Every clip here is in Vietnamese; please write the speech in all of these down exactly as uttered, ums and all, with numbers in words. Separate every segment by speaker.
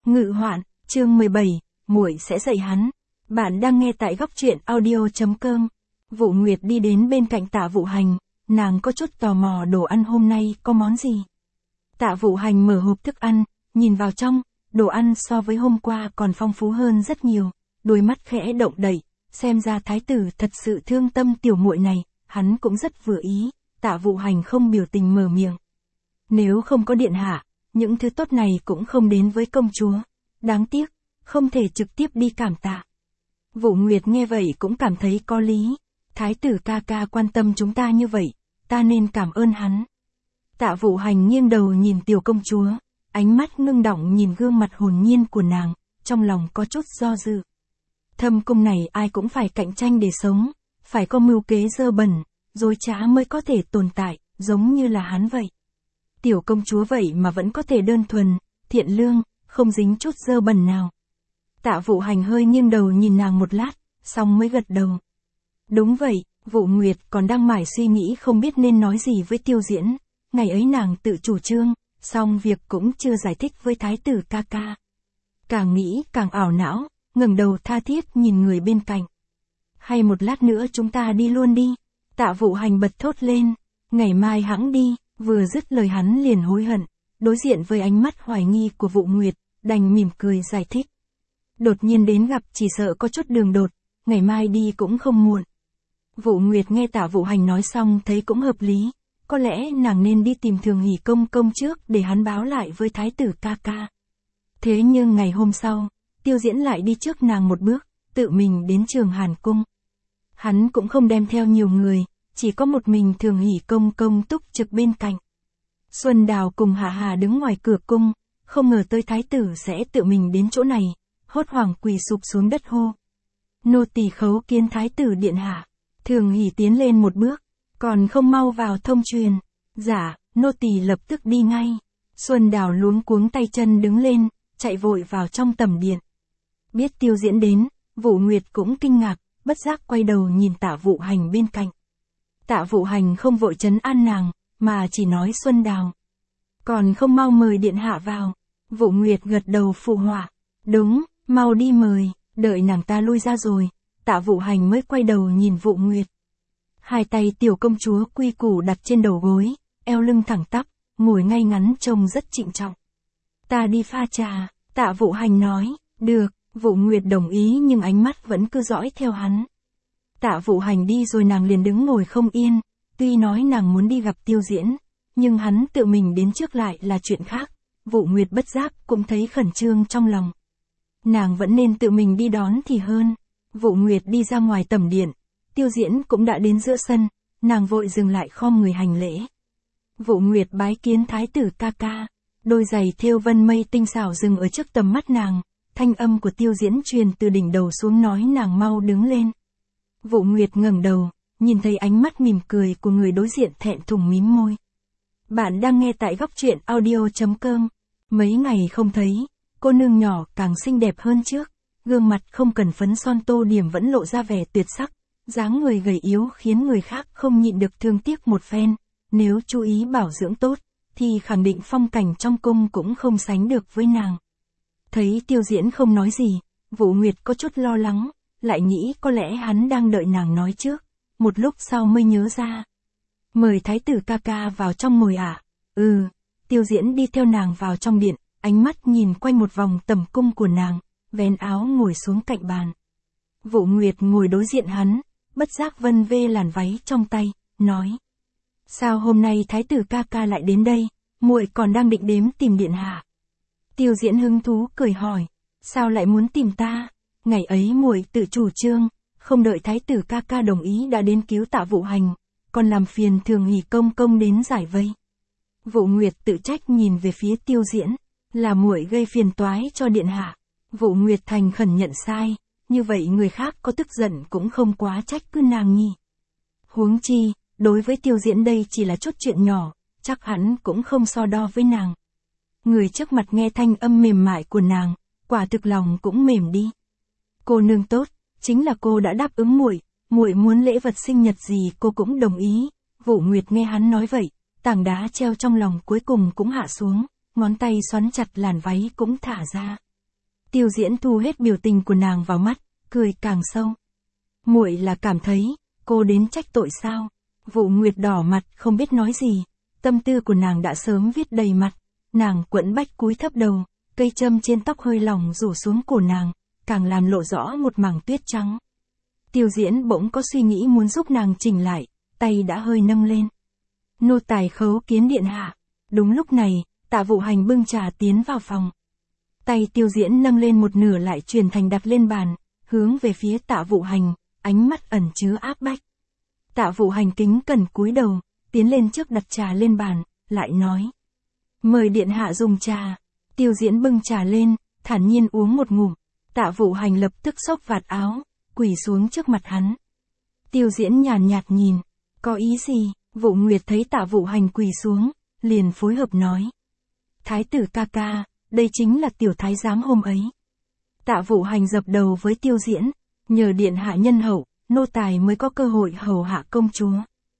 Speaker 1: Ngự hoạn, chương mười bảy, muội sẽ dạy hắn. Bạn đang nghe tại góc truyện audio.com. Vũ Nguyệt đi đến bên cạnh Tạ Vũ Hành, nàng có chút tò mò đồ ăn hôm nay có món gì. Tạ Vũ Hành mở hộp thức ăn, nhìn vào trong, đồ ăn so với hôm qua còn phong phú hơn rất nhiều, đôi mắt khẽ động đậy, xem ra thái tử thật sự thương tâm tiểu muội này, hắn cũng rất vừa ý. Tạ Vũ Hành không biểu tình mở miệng. Nếu không có điện hạ, những thứ tốt này cũng không đến với công chúa. Đáng tiếc, không thể trực tiếp đi cảm tạ. Vũ Nguyệt nghe vậy cũng cảm thấy có lý. Thái tử ca ca quan tâm chúng ta như vậy, ta nên cảm ơn hắn. Tạ Vũ Hành nghiêng đầu nhìn tiểu công chúa, ánh mắt ngưng đọng nhìn gương mặt hồn nhiên của nàng, trong lòng có chút do dự. Thâm cung này ai cũng phải cạnh tranh để sống, phải có mưu kế dơ bẩn, dối trá mới có thể tồn tại, giống như là hắn vậy. Tiểu công chúa vậy mà vẫn có thể đơn thuần, thiện lương, không dính chút dơ bẩn nào. Tạ Vũ Hành hơi nghiêng đầu nhìn nàng một lát, xong mới gật đầu. Đúng vậy, Vũ Nguyệt còn đang mải suy nghĩ không biết nên nói gì với Tiêu Diễn. Ngày ấy nàng tự chủ trương, xong việc cũng chưa giải thích với thái tử ca ca. Càng nghĩ càng ảo não, ngẩng đầu tha thiết nhìn người bên cạnh. Hay một lát nữa chúng ta đi luôn đi. Tạ Vũ Hành bật thốt lên, ngày mai hẵng đi. Vừa dứt lời hắn liền hối hận, đối diện với ánh mắt hoài nghi của Vũ Nguyệt, đành mỉm cười giải thích. Đột nhiên đến gặp chỉ sợ có chút đường đột, ngày mai đi cũng không muộn. Vũ Nguyệt nghe Tạ Vũ Hành nói xong thấy cũng hợp lý, có lẽ nàng nên đi tìm Thường Hỷ công công trước để hắn báo lại với thái tử ca ca. Thế nhưng ngày hôm sau, Tiêu Diễn lại đi trước nàng một bước, tự mình đến Trường Hàn cung. Hắn cũng không đem theo nhiều người, chỉ có một mình Thường Hỷ công công túc trực bên cạnh. Xuân Đào cùng Hạ Hà đứng ngoài cửa cung, không ngờ tới thái tử sẽ tự mình đến chỗ này, hốt hoảng quỳ sụp xuống đất hô. Nô tỳ khấu kiến thái tử điện hạ. Thường Hỷ tiến lên một bước, còn không mau vào thông truyền. Dạ, nô tỳ lập tức đi ngay. Xuân Đào luống cuống tay chân đứng lên, chạy vội vào trong tẩm điện. Biết Tiêu Diễn đến, Vũ Nguyệt cũng kinh ngạc, bất giác quay đầu nhìn Tạ Vũ Hành bên cạnh. Tạ Vũ Hành không vội trấn an nàng, mà chỉ nói Xuân Đào. Còn không mau mời điện hạ vào. Vũ Nguyệt gật đầu phụ họa. Đúng, mau đi mời, đợi nàng ta lui ra rồi. Tạ Vũ Hành mới quay đầu nhìn Vũ Nguyệt. Hai tay tiểu công chúa quy củ đặt trên đầu gối, eo lưng thẳng tắp, ngồi ngay ngắn trông rất trịnh trọng. Ta đi pha trà, Tạ Vũ Hành nói. Được, Vũ Nguyệt đồng ý nhưng ánh mắt vẫn cứ dõi theo hắn. Tạ Vũ Hành đi rồi nàng liền đứng ngồi không yên, tuy nói nàng muốn đi gặp Tiêu Diễn, nhưng hắn tự mình đến trước lại là chuyện khác. Vũ Nguyệt bất giác cũng thấy khẩn trương trong lòng. Nàng vẫn nên tự mình đi đón thì hơn. Vũ Nguyệt đi ra ngoài tẩm điện, Tiêu Diễn cũng đã đến giữa sân, nàng vội dừng lại khom người hành lễ. Vũ Nguyệt bái kiến thái tử ca ca, đôi giày thêu vân mây tinh xảo dừng ở trước tầm mắt nàng, thanh âm của Tiêu Diễn truyền từ đỉnh đầu xuống nói nàng mau đứng lên. Vũ Nguyệt ngẩng đầu, nhìn thấy ánh mắt mỉm cười của người đối diện thẹn thùng mím môi. Bạn đang nghe tại góc truyện audio.com. Mấy ngày không thấy, cô nương nhỏ càng xinh đẹp hơn trước, gương mặt không cần phấn son tô điểm vẫn lộ ra vẻ tuyệt sắc, dáng người gầy yếu khiến người khác không nhịn được thương tiếc một phen, nếu chú ý bảo dưỡng tốt, thì khẳng định phong cảnh trong cung cũng không sánh được với nàng. Thấy Tiêu Diễn không nói gì, Vũ Nguyệt có chút lo lắng, lại nghĩ có lẽ hắn đang đợi nàng nói trước, một lúc sau mới nhớ ra. Mời thái tử ca ca vào trong ngồi ạ. À? Ừ, Tiêu Diễn đi theo nàng vào trong điện, ánh mắt nhìn quanh một vòng tầm cung của nàng, vén áo ngồi xuống cạnh bàn. Vũ Nguyệt ngồi đối diện hắn, bất giác vân vê làn váy trong tay, nói. Sao hôm nay thái tử ca ca lại đến đây, muội còn đang định đếm tìm điện hạ. Tiêu Diễn hứng thú cười hỏi, sao lại muốn tìm ta? Ngày ấy muội tự chủ trương, không đợi thái tử ca ca đồng ý đã đến cứu Tạ Vũ Hành, còn làm phiền Thường Hỷ công công đến giải vây. Vũ Nguyệt tự trách nhìn về phía Tiêu Diễn, là muội gây phiền toái cho điện hạ. Vũ Nguyệt thành khẩn nhận sai, như vậy người khác có tức giận cũng không quá trách cứ nàng nhỉ. Huống chi, đối với Tiêu Diễn đây chỉ là chút chuyện nhỏ, chắc hắn cũng không so đo với nàng. Người trước mặt nghe thanh âm mềm mại của nàng, quả thực lòng cũng mềm đi. Cô nương tốt, chính là cô đã đáp ứng muội, muội muốn lễ vật sinh nhật gì cô cũng đồng ý. Vũ Nguyệt nghe hắn nói vậy, tảng đá treo trong lòng cuối cùng cũng hạ xuống, ngón tay xoắn chặt làn váy cũng thả ra. Tiêu Diễn thu hết biểu tình của nàng vào mắt, cười càng sâu. Muội là cảm thấy, cô đến trách tội sao? Vũ Nguyệt đỏ mặt không biết nói gì, tâm tư của nàng đã sớm viết đầy mặt, nàng quẫn bách cúi thấp đầu, cây châm trên tóc hơi lỏng rủ xuống cổ nàng, càng làm lộ rõ một mảng tuyết trắng. Tiêu Diễn bỗng có suy nghĩ muốn giúp nàng chỉnh lại, tay đã hơi nâng lên. Nô tài khấu kiến điện hạ. Đúng lúc này, Tạ Vũ Hành bưng trà tiến vào phòng. Tay Tiêu Diễn nâng lên một nửa lại chuyển thành đặt lên bàn, hướng về phía Tạ Vũ Hành, ánh mắt ẩn chứa áp bách. Tạ Vũ Hành kính cẩn cúi đầu, tiến lên trước đặt trà lên bàn, lại nói. Mời điện hạ dùng trà. Tiêu Diễn bưng trà lên, thản nhiên uống một ngụm. Tạ Vũ Hành lập tức xốc vạt áo, quỳ xuống trước mặt hắn. Tiêu Diễn nhàn nhạt nhìn, có ý gì? Vũ Nguyệt thấy Tạ Vũ Hành quỳ xuống, liền phối hợp nói. Thái tử ca ca, đây chính là tiểu thái giám hôm ấy. Tạ Vũ Hành dập đầu với Tiêu Diễn, nhờ điện hạ nhân hậu, nô tài mới có cơ hội hầu hạ công chúa.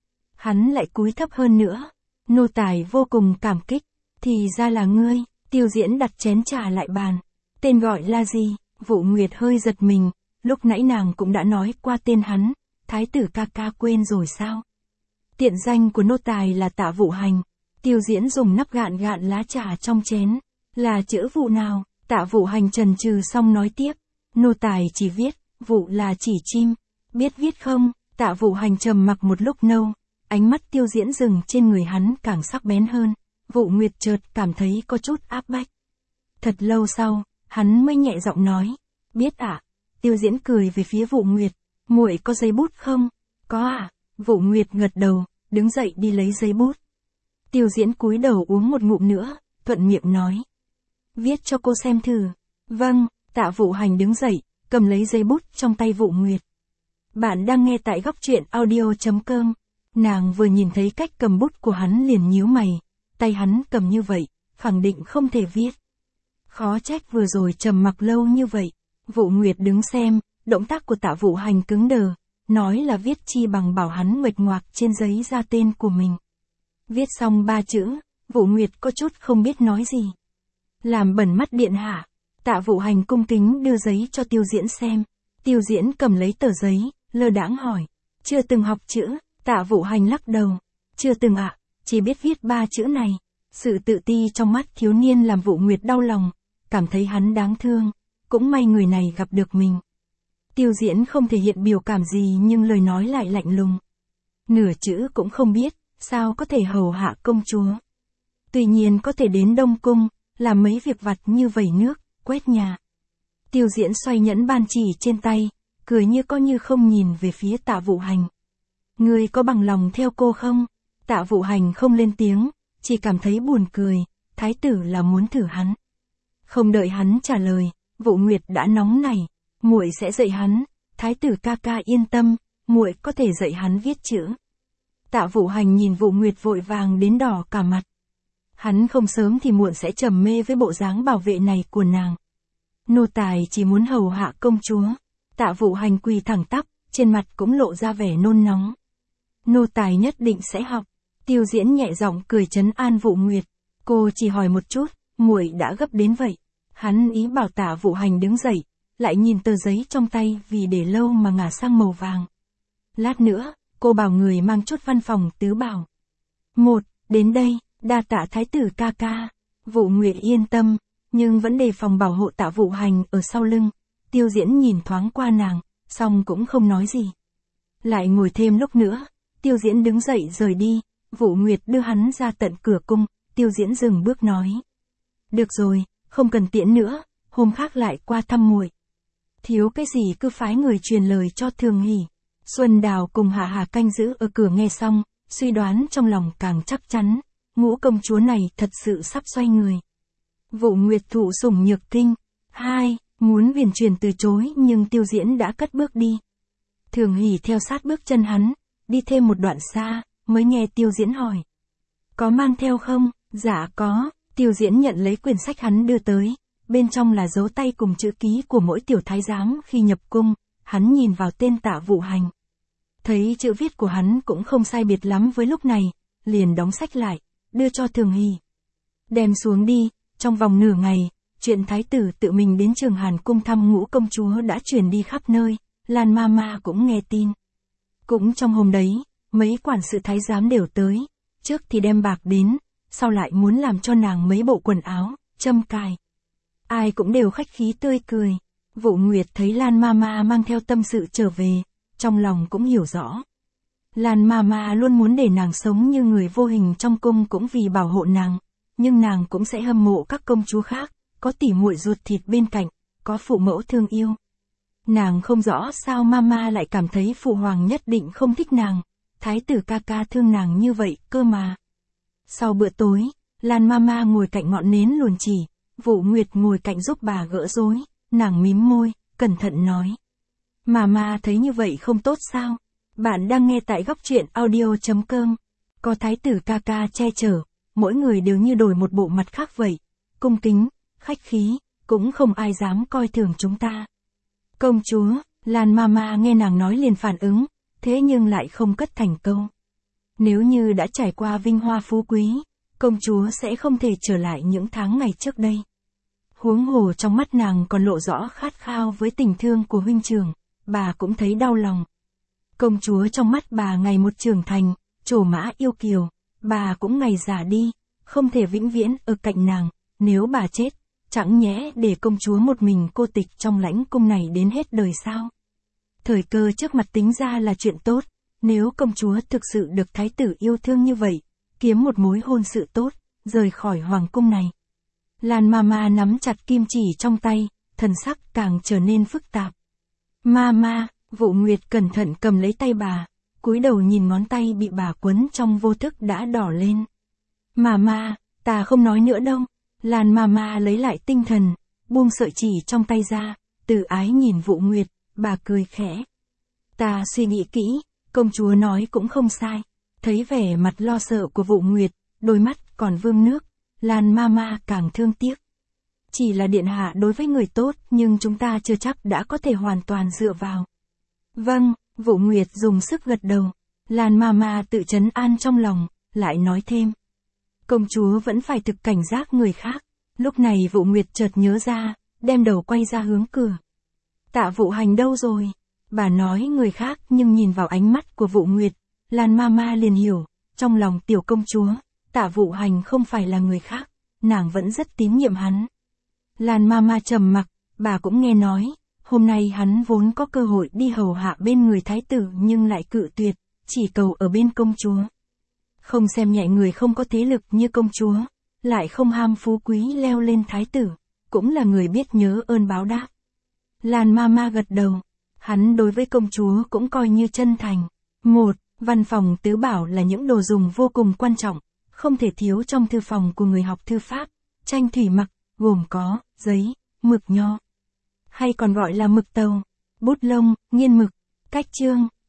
Speaker 1: Hắn lại cúi thấp hơn nữa, nô tài vô cùng cảm kích, thì ra là ngươi. Tiêu Diễn đặt chén trà lại bàn. Tên gọi là gì? Vũ Nguyệt hơi giật mình, lúc nãy nàng cũng đã nói qua tên hắn, thái tử ca ca quên rồi sao? Tiện danh của nô tài là Tạ Vũ Hành. Tiêu Diễn dùng nắp gạn gạn lá trà trong chén. Là chữ Vũ nào? Tạ Vũ Hành trần trừ xong nói tiếp. Nô tài chỉ viết, Vũ là chỉ chim. Biết viết không? Tạ Vũ Hành trầm mặc một lúc lâu, ánh mắt Tiêu Diễn dừng trên người hắn càng sắc bén hơn. Vũ Nguyệt chợt cảm thấy có chút áp bách. Thật lâu sau, hắn mới nhẹ giọng nói. Biết ạ. À? Tiêu Diễn cười về phía Vũ Nguyệt. Muội có giấy bút không? Có ạ. À? Vũ Nguyệt gật đầu, đứng dậy đi lấy giấy bút. Tiêu Diễn cúi đầu uống một ngụm nữa, thuận miệng nói. Viết cho cô xem thử. Vâng. Tạ Vũ Hành đứng dậy, cầm lấy giấy bút trong tay Vũ Nguyệt. Bạn đang nghe tại góc truyện audio chấm com. Nàng vừa nhìn thấy cách cầm bút của hắn liền nhíu mày. Tay hắn cầm như vậy, khẳng định không thể viết. Khó trách vừa rồi trầm mặc lâu như vậy. Vũ Nguyệt đứng xem, động tác của Tạ Vũ Hành cứng đờ, nói là viết chi bằng bảo hắn nguệch ngoạc trên giấy ra tên của mình. Viết xong ba chữ, Vũ Nguyệt có chút không biết nói gì. Làm bẩn mắt điện hạ. Tạ Vũ Hành cung kính đưa giấy cho Tiêu Diễn xem. Tiêu Diễn cầm lấy tờ giấy, lơ đãng hỏi. Chưa từng học chữ? Tạ Vũ Hành lắc đầu. Chưa từng ạ, à, chỉ biết viết ba chữ này. Sự tự ti trong mắt thiếu niên làm Vũ Nguyệt đau lòng, cảm thấy hắn đáng thương. Cũng may người này gặp được mình. Tiêu Diễn không thể hiện biểu cảm gì nhưng lời nói lại lạnh lùng. Nửa chữ cũng không biết, sao có thể hầu hạ công chúa. Tuy nhiên có thể đến Đông Cung, làm mấy việc vặt như vẩy nước, quét nhà. Tiêu Diễn xoay nhẫn ban chỉ trên tay, cười như có như không nhìn về phía Tạ Vũ Hành. Ngươi có bằng lòng theo cô không? Tạ Vũ Hành không lên tiếng, chỉ cảm thấy buồn cười, thái tử là muốn thử hắn. Không đợi hắn trả lời, Vũ Nguyệt đã nóng nảy, muội sẽ dạy hắn, thái tử ca ca yên tâm, muội có thể dạy hắn viết chữ. Tạ Vũ Hành nhìn Vũ Nguyệt vội vàng đến đỏ cả mặt. Hắn không sớm thì muộn sẽ trầm mê với bộ dáng bảo vệ này của nàng. Nô tài chỉ muốn hầu hạ công chúa. Tạ Vũ Hành quỳ thẳng tắp, trên mặt cũng lộ ra vẻ nôn nóng. Nô tài nhất định sẽ học. Tiêu Diễn nhẹ giọng cười trấn an Vũ Nguyệt. Cô chỉ hỏi một chút, muội đã gấp đến vậy. Hắn ý bảo Tạ Vũ Hành đứng dậy, lại nhìn tờ giấy trong tay vì để lâu mà ngả sang màu vàng. Lát nữa, cô bảo người mang chút văn phòng tứ bảo. Một, đến đây, đa tạ thái tử ca ca. Vũ Nguyệt yên tâm, nhưng vẫn đề phòng bảo hộ Tạ Vũ Hành ở sau lưng. Tiêu Diễn nhìn thoáng qua nàng, xong cũng không nói gì. Lại ngồi thêm lúc nữa, Tiêu Diễn đứng dậy rời đi, Vũ Nguyệt đưa hắn ra tận cửa cung, Tiêu Diễn dừng bước nói. Được rồi, không cần tiễn nữa, hôm khác lại qua thăm muội. Thiếu cái gì cứ phái người truyền lời cho Thường Hỷ. Xuân Đào cùng Hà Hà canh giữ ở cửa nghe xong, suy đoán trong lòng càng chắc chắn, ngũ công chúa này thật sự sắp xoay người. Vũ Nguyệt thụ sủng nhược kinh. Hai, muốn viền truyền từ chối nhưng Tiêu Diễn đã cất bước đi. Thường Hỷ theo sát bước chân hắn, đi thêm một đoạn xa, mới nghe Tiêu Diễn hỏi. Có mang theo không? Dạ có. Tiêu Diễn nhận lấy quyển sách hắn đưa tới, bên trong là dấu tay cùng chữ ký của mỗi tiểu thái giám khi nhập cung, hắn nhìn vào tên Tạ Vũ Hành. Thấy chữ viết của hắn cũng không sai biệt lắm với lúc này, liền đóng sách lại, đưa cho Thường Hỷ. Đem xuống đi, trong vòng nửa ngày, chuyện thái tử tự mình đến Trường Hàn cung thăm ngũ công chúa đã truyền đi khắp nơi, Lan Mama cũng nghe tin. Cũng trong hôm đấy, mấy quản sự thái giám đều tới, trước thì đem bạc đến, sau lại muốn làm cho nàng mấy bộ quần áo, châm cài. Ai cũng đều khách khí tươi cười. Vũ Nguyệt thấy Lan Mama mang theo tâm sự trở về, trong lòng cũng hiểu rõ. Lan Mama luôn muốn để nàng sống như người vô hình trong cung cũng vì bảo hộ nàng, nhưng nàng cũng sẽ hâm mộ các công chúa khác, có tỉ muội ruột thịt bên cạnh, có phụ mẫu thương yêu. Nàng không rõ sao Mama lại cảm thấy phụ hoàng nhất định không thích nàng, thái tử ca ca thương nàng như vậy cơ mà. Sau bữa tối, Lan Mama ngồi cạnh ngọn nến luồn chỉ, Vũ Nguyệt ngồi cạnh giúp bà gỡ rối, nàng mím môi, cẩn thận nói. Mama thấy như vậy không tốt sao? Bạn đang nghe tại góc truyện audio chấm com. Có thái tử ca ca che chở, mỗi người đều như đổi một bộ mặt khác vậy. Cung kính, khách khí, cũng không ai dám coi thường chúng ta. Công chúa, Lan Mama nghe nàng nói liền phản ứng, thế nhưng lại không cất thành câu. Nếu như đã trải qua vinh hoa phú quý, công chúa sẽ không thể trở lại những tháng ngày trước đây. Huống hồ trong mắt nàng còn lộ rõ khát khao với tình thương của huynh trưởng, bà cũng thấy đau lòng. Công chúa trong mắt bà ngày một trưởng thành, trổ mã yêu kiều, bà cũng ngày già đi, không thể vĩnh viễn ở cạnh nàng, nếu bà chết, chẳng nhẽ để công chúa một mình cô tịch trong lãnh cung này đến hết đời sao? Thời cơ trước mặt tính ra là chuyện tốt, nếu công chúa thực sự được thái tử yêu thương như vậy, kiếm một mối hôn sự tốt, rời khỏi hoàng cung này. Lan Mama nắm chặt kim chỉ trong tay, thần sắc càng trở nên phức tạp. Mama, Vũ Nguyệt cẩn thận cầm lấy tay bà, cúi đầu nhìn ngón tay bị bà quấn trong vô thức đã đỏ lên. Mama, ta không nói nữa đâu. Lan Mama lấy lại tinh thần, buông sợi chỉ trong tay ra, từ ái nhìn Vũ Nguyệt, bà cười khẽ. Ta suy nghĩ kỹ, công chúa nói cũng không sai. Thấy vẻ mặt lo sợ của Vũ Nguyệt, đôi mắt còn vương nước, Lan Mama càng thương tiếc. Chỉ là điện hạ đối với người tốt nhưng chúng ta chưa chắc đã có thể hoàn toàn dựa vào. Vâng, Vũ Nguyệt dùng sức gật đầu. Lan Mama tự trấn an trong lòng, lại nói thêm. Công chúa vẫn phải thực cảnh giác người khác. Lúc này Vũ Nguyệt chợt nhớ ra, đem đầu quay ra hướng cửa. Tạ Vũ Hành đâu rồi? Bà nói người khác nhưng nhìn vào ánh mắt của Vũ Nguyệt, Lan Mama liền hiểu, trong lòng tiểu công chúa, Tạ Vũ Hành không phải là người khác, nàng vẫn rất tín nhiệm hắn. Lan Mama trầm mặc, bà cũng nghe nói, hôm nay hắn vốn có cơ hội đi hầu hạ bên người thái tử nhưng lại cự tuyệt, chỉ cầu ở bên công chúa. Không xem nhẹ người không có thế lực như công chúa, lại không ham phú quý leo lên thái tử, cũng là người biết nhớ ơn báo đáp. Lan Mama gật đầu, hắn đối với công chúa cũng coi như chân thành. Một, văn phòng tứ bảo là những đồ dùng vô cùng quan trọng, không thể thiếu trong thư phòng của người học thư pháp, tranh thủy mặc, gồm có, giấy, mực nho, hay còn gọi là mực tàu, bút lông, nghiên mực, cách chương,